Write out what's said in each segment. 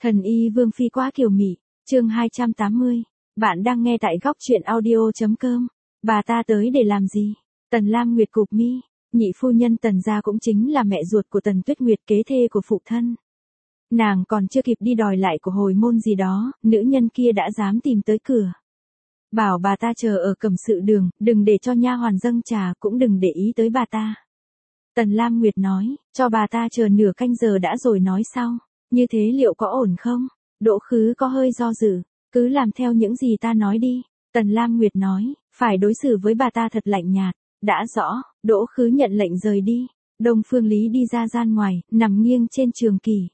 Thần y Vương Phi quá kiều mị, chương 280. Bạn đang nghe tại góc truyện audio.com. Bà ta tới để làm gì? Tần Lam Nguyệt cụp mi, nhị phu nhân Tần gia cũng chính là mẹ ruột của Tần Tuyết Nguyệt, kế thê của phụ thân. Nàng còn chưa kịp đi đòi lại của hồi môn gì đó, nữ nhân kia đã dám tìm tới cửa. Bảo bà ta chờ ở cẩm sự đường, đừng để cho nha hoàn dâng trà, cũng đừng để ý tới bà ta. Tần Lam Nguyệt nói, cho bà ta chờ nửa canh giờ đã rồi nói sau. Như thế liệu có ổn không? Đỗ Khứ có hơi do dự, cứ làm theo những gì ta nói đi. Tần Lam Nguyệt nói, phải đối xử với bà ta thật lạnh nhạt. Đã rõ, Đỗ Khứ nhận lệnh rời đi. Đông Phương Lý đi ra gian ngoài, nằm nghiêng trên trường kỷ.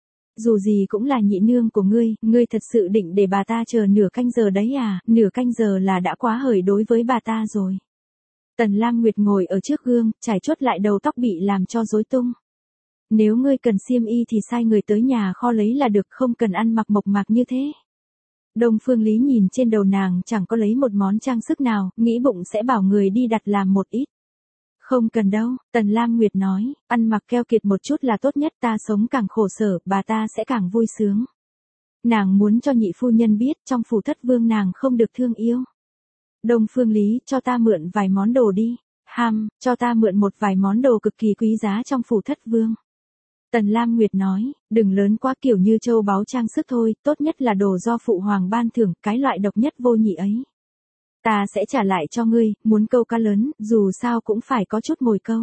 Dù gì cũng là nhị nương của ngươi thật sự định để bà ta chờ nửa canh giờ đấy à? Nửa canh giờ là đã quá hời đối với bà ta rồi. Tần Lam Nguyệt ngồi ở trước gương, trải chuốt lại đầu tóc bị làm cho rối tung. Nếu ngươi cần xiêm y thì sai người tới nhà kho lấy là được, không cần ăn mặc mộc mạc như thế. Đông Phương Lý nhìn trên đầu nàng chẳng có lấy một món trang sức nào, nghĩ bụng sẽ bảo người đi đặt làm một ít. Không cần đâu, Tần Lam Nguyệt nói, ăn mặc keo kiệt một chút là tốt nhất, ta sống càng khổ sở, bà ta sẽ càng vui sướng. Nàng muốn cho nhị phu nhân biết trong phủ thất vương nàng không được thương yêu. Đông Phương Lý, cho ta mượn vài món đồ đi. Cho ta mượn một vài món đồ cực kỳ quý giá trong phủ thất vương. Tần Lam Nguyệt nói, đừng lớn quá, kiểu như châu báu trang sức thôi, tốt nhất là đồ do phụ hoàng ban thưởng, cái loại độc nhất vô nhị ấy. Ta sẽ trả lại cho ngươi, muốn câu cá lớn, dù sao cũng phải có chút mồi câu.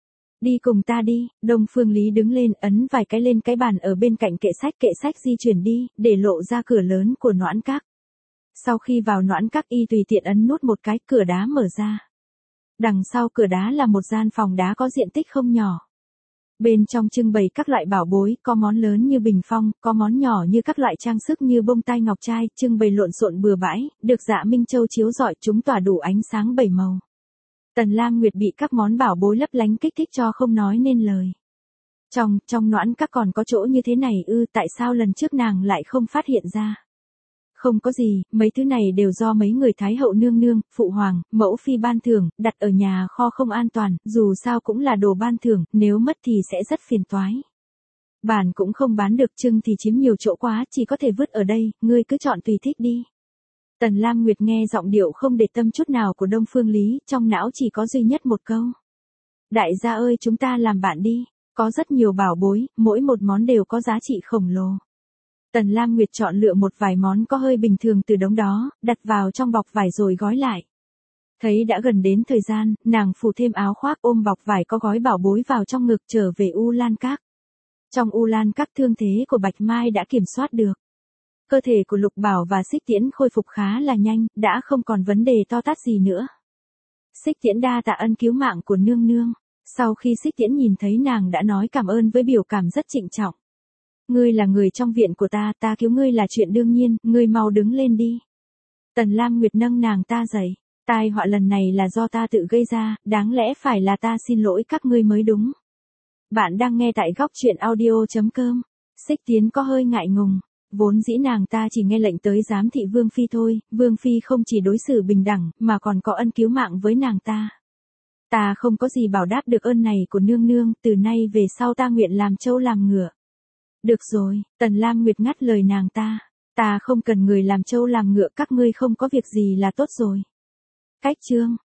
Đi cùng ta đi. Đông Phương Lý đứng lên, ấn vài cái lên cái bàn ở bên cạnh kệ sách di chuyển đi, để lộ ra cửa lớn của Noãn Các. Sau khi vào Noãn Các, y tùy tiện ấn nút một cái, cửa đá mở ra. Đằng sau cửa đá là một gian phòng đá có diện tích không nhỏ. Bên trong trưng bày các loại bảo bối, có món lớn như bình phong, có món nhỏ như các loại trang sức như bông tai ngọc trai, trưng bày lộn xộn bừa bãi, được dạ minh châu chiếu rọi, chúng tỏa đủ ánh sáng bảy màu. Tần Lam Nguyệt bị các món bảo bối lấp lánh kích thích cho không nói nên lời. Trong Noãn Các còn có chỗ như thế này ư? Tại sao lần trước nàng lại không phát hiện ra? Không có gì, mấy thứ này đều do mấy người Thái hậu nương nương, phụ hoàng, mẫu phi ban thưởng, đặt ở nhà kho không an toàn, dù sao cũng là đồ ban thưởng, nếu mất thì sẽ rất phiền toái. Bản cũng không bán được, trưng thì chiếm nhiều chỗ quá, chỉ có thể vứt ở đây, ngươi cứ chọn tùy thích đi. Tần Lam Nguyệt nghe giọng điệu không để tâm chút nào của Đông Phương Lý, trong não chỉ có duy nhất một câu. Đại gia ơi, chúng ta làm bạn đi, có rất nhiều bảo bối, mỗi một món đều có giá trị khổng lồ. Tần Lam Nguyệt chọn lựa một vài món có hơi bình thường từ đống đó, đặt vào trong bọc vải rồi gói lại. Thấy đã gần đến thời gian, nàng phủ thêm áo khoác, ôm bọc vải có gói bảo bối vào trong ngực, trở về U Lan Các. Trong U Lan Các, thương thế của Bạch Mai đã kiểm soát được. Cơ thể của Lục Bảo và Xích Tiễn khôi phục khá là nhanh, đã không còn vấn đề to tát gì nữa. Xích Tiễn đa tạ ân cứu mạng của nương nương. Sau khi Xích Tiễn nhìn thấy nàng đã nói cảm ơn với biểu cảm rất trịnh trọng. Ngươi là người trong viện của ta, ta cứu ngươi là chuyện đương nhiên, ngươi mau đứng lên đi. Tần Lam Nguyệt nâng nàng ta dậy. Tai họa lần này là do ta tự gây ra, đáng lẽ phải là ta xin lỗi các ngươi mới đúng. Bạn đang nghe tại góc truyện audio.com. Xích Tiễn có hơi ngại ngùng. Vốn dĩ nàng ta chỉ nghe lệnh tới giám thị Vương Phi thôi, Vương Phi không chỉ đối xử bình đẳng, mà còn có ân cứu mạng với nàng ta. Ta không có gì bảo đáp được ơn này của nương nương, từ nay về sau ta nguyện làm trâu làm ngựa. Được rồi, Tần Lam Nguyệt ngắt lời nàng ta. Ta không cần người làm trâu làm ngựa, các ngươi không có việc gì là tốt rồi. Cách chương.